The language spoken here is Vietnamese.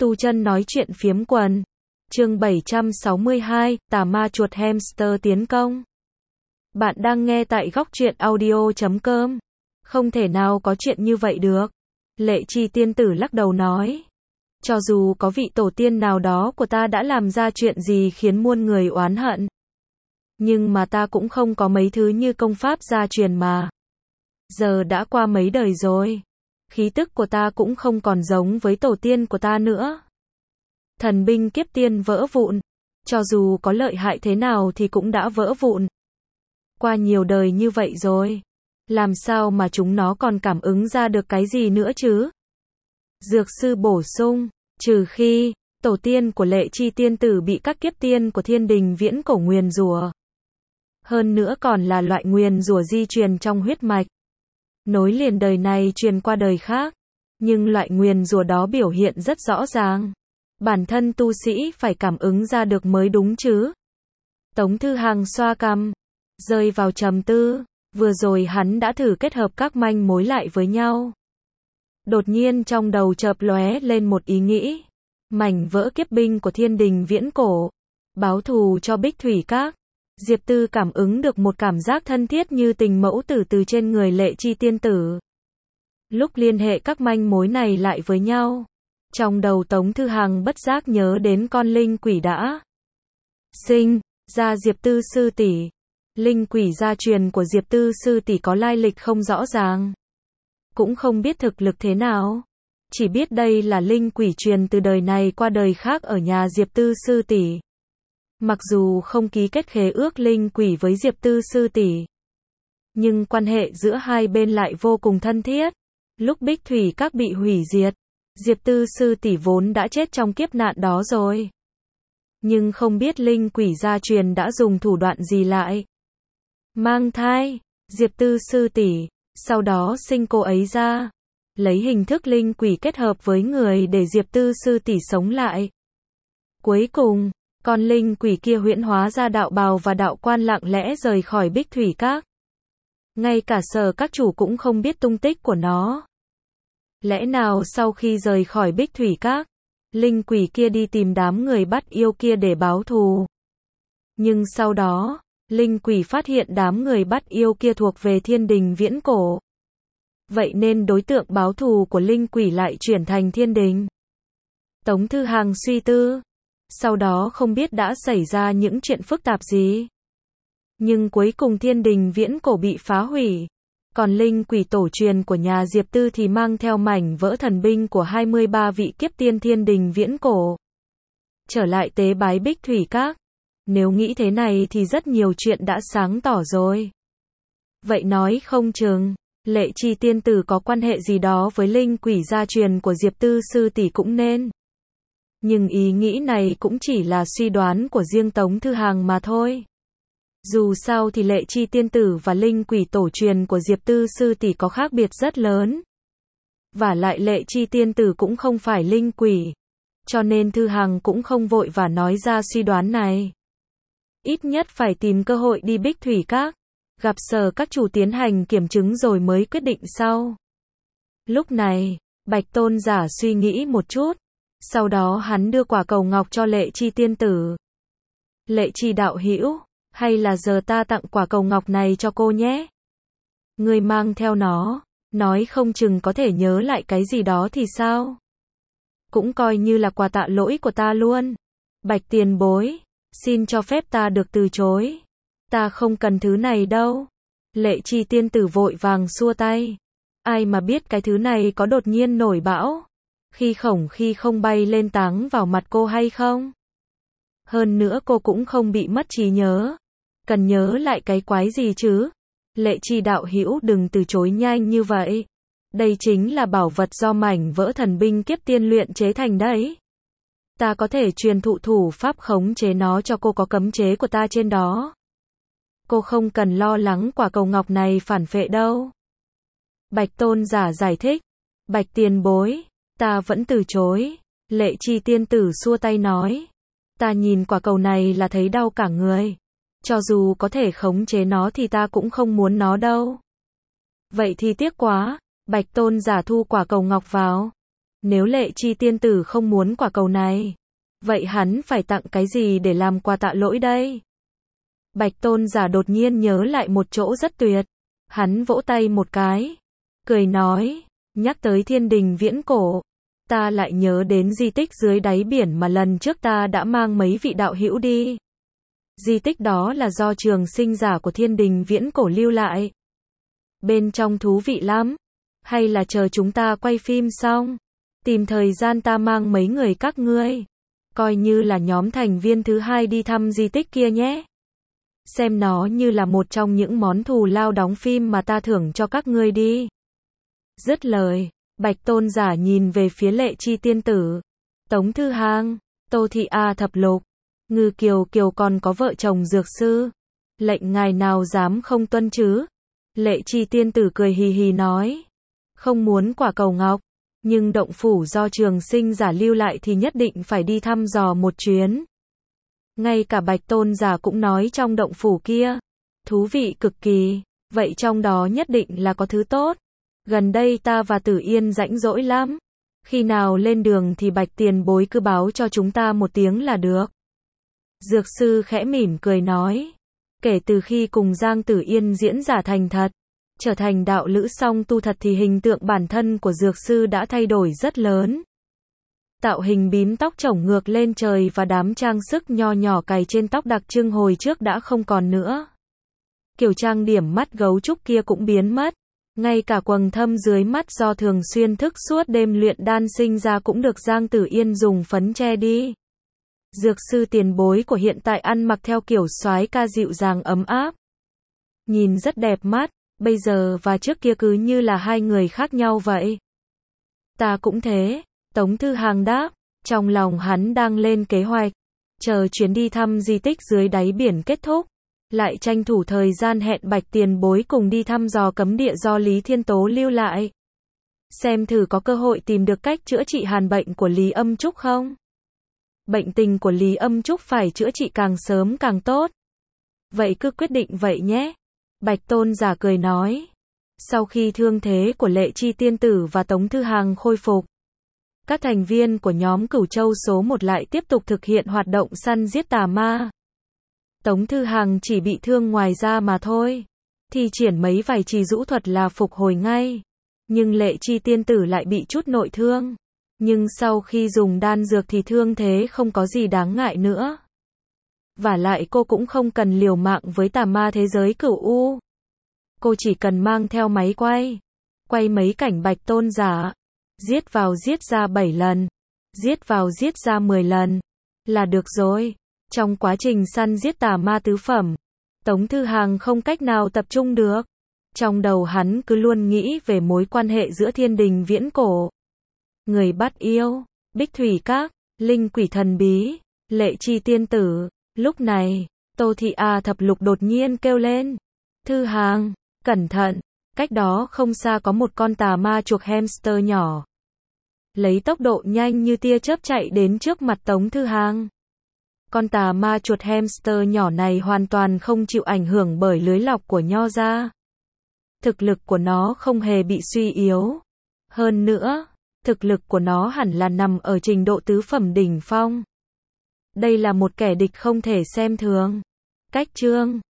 Tu Chân nói chuyện phiếm quần. Chương 762, tà ma chuột hamster tiến công. Bạn đang nghe tại góc truyện audio.com. Không thể nào có chuyện như vậy được. Lệ Chi tiên tử lắc đầu nói. Cho dù có vị tổ tiên nào đó của ta đã làm ra chuyện gì khiến muôn người oán hận, nhưng mà ta cũng không có mấy thứ như công pháp gia truyền mà. Giờ đã qua mấy đời rồi, khí tức của ta cũng không còn giống với tổ tiên của ta nữa. Thần binh kiếp tiên vỡ vụn, cho dù có lợi hại thế nào thì cũng đã vỡ vụn. Qua nhiều đời như vậy rồi, làm sao mà chúng nó còn cảm ứng ra được cái gì nữa chứ? Dược sư bổ sung, trừ khi tổ tiên của Lệ Chi tiên tử bị các kiếp tiên của thiên đình viễn cổ nguyền rủa. Hơn nữa còn là loại nguyền rủa di truyền trong huyết mạch, nối liền đời này truyền qua đời khác. Nhưng loại nguyền rủa đó biểu hiện rất rõ ràng, bản thân tu sĩ phải cảm ứng ra được mới đúng chứ. Tống Thư Hằng xoa cằm, rơi vào trầm tư. Vừa rồi hắn đã thử kết hợp các manh mối lại với nhau. Đột nhiên trong đầu chợt lóe lên một ý nghĩ. Mảnh vỡ kiếp binh của thiên đình viễn cổ, báo thù cho Bích Thủy Các. Diệp Tư cảm ứng được một cảm giác thân thiết như tình mẫu tử từ trên người Lệ Chi tiên tử. Lúc liên hệ các manh mối này lại với nhau, trong đầu Tống Thư Hằng bất giác nhớ đến con linh quỷ đã sinh ra Diệp Tư sư tỷ. Linh quỷ gia truyền của Diệp Tư sư tỷ có lai lịch không rõ ràng, cũng không biết thực lực thế nào, chỉ biết đây là linh quỷ truyền từ đời này qua đời khác ở nhà Diệp Tư sư tỷ. Mặc dù không ký kết khế ước linh quỷ với Diệp Tư sư tỷ, nhưng quan hệ giữa hai bên lại vô cùng thân thiết. Lúc Bích Thủy Các bị hủy diệt, Diệp Tư sư tỷ vốn đã chết trong kiếp nạn đó rồi. Nhưng không biết linh quỷ gia truyền đã dùng thủ đoạn gì lại mang thai Diệp Tư sư tỷ, sau đó sinh cô ấy ra, lấy hình thức linh quỷ kết hợp với người để Diệp Tư sư tỷ sống lại. Cuối cùng, con linh quỷ kia huyễn hóa ra đạo bào và đạo quan lặng lẽ rời khỏi Bích Thủy Các. Ngay cả Sở các chủ cũng không biết tung tích của nó. Lẽ nào sau khi rời khỏi Bích Thủy Các, linh quỷ kia đi tìm đám người bắt yêu kia để báo thù? Nhưng sau đó, linh quỷ phát hiện đám người bắt yêu kia thuộc về thiên đình viễn cổ. Vậy nên đối tượng báo thù của linh quỷ lại chuyển thành thiên đình. Tống Thư Hằng suy tư. Sau đó không biết đã xảy ra những chuyện phức tạp gì. Nhưng cuối cùng thiên đình viễn cổ bị phá hủy. Còn linh quỷ tổ truyền của nhà Diệp Tư thì mang theo mảnh vỡ thần binh của 23 vị kiếp tiên thiên đình viễn cổ, trở lại tế bái Bích Thủy Các. Nếu nghĩ thế này thì rất nhiều chuyện đã sáng tỏ rồi. Vậy nói không chừng, Lệ Chi tiên tử có quan hệ gì đó với linh quỷ gia truyền của Diệp Tư sư tỷ cũng nên. Nhưng ý nghĩ này cũng chỉ là suy đoán của riêng Tống Thư Hằng mà thôi. Dù sao thì Lệ Chi tiên tử và linh quỷ tổ truyền của Diệp Tư sư tỷ có khác biệt rất lớn. Và lại Lệ Chi tiên tử cũng không phải linh quỷ, cho nên Thư Hằng cũng không vội và nói ra suy đoán này. Ít nhất phải tìm cơ hội đi Bích Thủy Các, gặp Sở các chủ tiến hành kiểm chứng rồi mới quyết định sau. Lúc này, Bạch Tôn giả suy nghĩ một chút, sau đó hắn đưa quả cầu ngọc cho Lệ Chi tiên tử. Lệ Chi đạo hữu, hay là giờ ta tặng quả cầu ngọc này cho cô nhé? Ngươi mang theo nó, nói không chừng có thể nhớ lại cái gì đó thì sao? Cũng coi như là quà tạ lỗi của ta luôn. Bạch tiền bối, xin cho phép ta được từ chối. Ta không cần thứ này đâu. Lệ Chi tiên tử vội vàng xua tay. Ai mà biết cái thứ này có đột nhiên nổi bão, khi không bay lên táng vào mặt cô hay không? Hơn nữa cô cũng không bị mất trí nhớ. Cần nhớ lại cái quái gì chứ? Lệ Chi đạo hữu đừng từ chối nhanh như vậy. Đây chính là bảo vật do mảnh vỡ thần binh kiếp tiên luyện chế thành đấy. Ta có thể truyền thụ thủ pháp khống chế nó cho cô, có cấm chế của ta trên đó. Cô không cần lo lắng quả cầu ngọc này phản phệ đâu. Bạch Tôn giả giải thích. Bạch tiền bối, ta vẫn từ chối. Lệ Chi tiên tử xua tay nói. Ta nhìn quả cầu này là thấy đau cả người. Cho dù có thể khống chế nó thì ta cũng không muốn nó đâu. Vậy thì tiếc quá. Bạch Tôn giả thu quả cầu ngọc vào. Nếu Lệ Chi tiên tử không muốn quả cầu này, vậy hắn phải tặng cái gì để làm quà tạ lỗi đây? Bạch Tôn giả đột nhiên nhớ lại một chỗ rất tuyệt. Hắn vỗ tay một cái, cười nói, nhắc tới thiên đình viễn cổ, ta lại nhớ đến di tích dưới đáy biển mà lần trước ta đã mang mấy vị đạo hữu đi. Di tích đó là do trường sinh giả của thiên đình viễn cổ lưu lại. Bên trong thú vị lắm. Hay là chờ chúng ta quay phim xong, tìm thời gian ta mang mấy người các ngươi, coi như là nhóm thành viên thứ hai đi thăm di tích kia nhé. Xem nó như là một trong những món thù lao đóng phim mà ta thưởng cho các ngươi đi. Dứt lời, Bạch Tôn giả nhìn về phía Lệ Chi tiên tử, Tống Thư Hàng, Tô Thị A Thập Lục, Ngư Kiều Kiều còn có vợ chồng dược sư. Lệnh ngài nào dám không tuân chứ? Lệ Chi tiên tử cười hì hì nói, không muốn quả cầu ngọc, nhưng động phủ do trường sinh giả lưu lại thì nhất định phải đi thăm dò một chuyến. Ngay cả Bạch Tôn giả cũng nói trong động phủ kia, thú vị cực kỳ, vậy trong đó nhất định là có thứ tốt. Gần đây ta và Tử Yên rảnh rỗi lắm, khi nào lên đường thì Bạch tiền bối cứ báo cho chúng ta một tiếng là được. Dược sư khẽ mỉm cười nói, kể từ khi cùng Giang Tử Yên diễn giả thành thật, trở thành đạo lữ song tu thật thì hình tượng bản thân của dược sư đã thay đổi rất lớn. Tạo hình bím tóc chổng ngược lên trời và đám trang sức nho nhỏ cài trên tóc đặc trưng hồi trước đã không còn nữa. Kiểu trang điểm mắt gấu trúc kia cũng biến mất. Ngay cả quầng thâm dưới mắt do thường xuyên thức suốt đêm luyện đan sinh ra cũng được Giang Tử Yên dùng phấn che đi. Dược sư tiền bối của hiện tại ăn mặc theo kiểu soái ca dịu dàng ấm áp. Nhìn rất đẹp mắt, bây giờ và trước kia cứ như là hai người khác nhau vậy. Ta cũng thế, Tống Thư Hàng đáp, trong lòng hắn đang lên kế hoạch, chờ chuyến đi thăm di tích dưới đáy biển kết thúc, lại tranh thủ thời gian hẹn Bạch tiền bối cùng đi thăm dò cấm địa do Lý Thiên Tố lưu lại. Xem thử có cơ hội tìm được cách chữa trị hàn bệnh của Lý Âm Trúc không? Bệnh tình của Lý Âm Trúc phải chữa trị càng sớm càng tốt. Vậy cứ quyết định vậy nhé. Bạch Tôn giả cười nói. Sau khi thương thế của Lệ Chi tiên tử và Tống Thư Hàng khôi phục, các thành viên của nhóm Cửu Châu số 1 lại tiếp tục thực hiện hoạt động săn giết tà ma. Tống Thư Hàng chỉ bị thương ngoài da mà thôi, thi triển mấy vài trì dũ thuật là phục hồi ngay. Nhưng Lệ Chi tiên tử lại bị chút nội thương. Nhưng sau khi dùng đan dược thì thương thế không có gì đáng ngại nữa. Vả lại cô cũng không cần liều mạng với tà ma thế giới Cửu U. Cô chỉ cần mang theo máy quay mấy cảnh Bạch Tôn giả, giết vào giết ra 7 lần, giết vào giết ra 10 lần, là được rồi. Trong quá trình săn giết tà ma tứ phẩm, Tống Thư Hàng không cách nào tập trung được. Trong đầu hắn cứ luôn nghĩ về mối quan hệ giữa thiên đình viễn cổ, người bắt yêu, Bích Thủy Các, linh quỷ thần bí, Lệ Chi tiên tử. Lúc này, Tô Thị A Thập Lục đột nhiên kêu lên. Thư Hàng, cẩn thận, cách đó không xa có một con tà ma chuột hamster nhỏ. Lấy tốc độ nhanh như tia chớp chạy đến trước mặt Tống Thư Hàng. Con tà ma chuột hamster nhỏ này hoàn toàn không chịu ảnh hưởng bởi lưới lọc của nho gia. Thực lực của nó không hề bị suy yếu. Hơn nữa, thực lực của nó hẳn là nằm ở trình độ tứ phẩm đỉnh phong. Đây là một kẻ địch không thể xem thường. Cách chương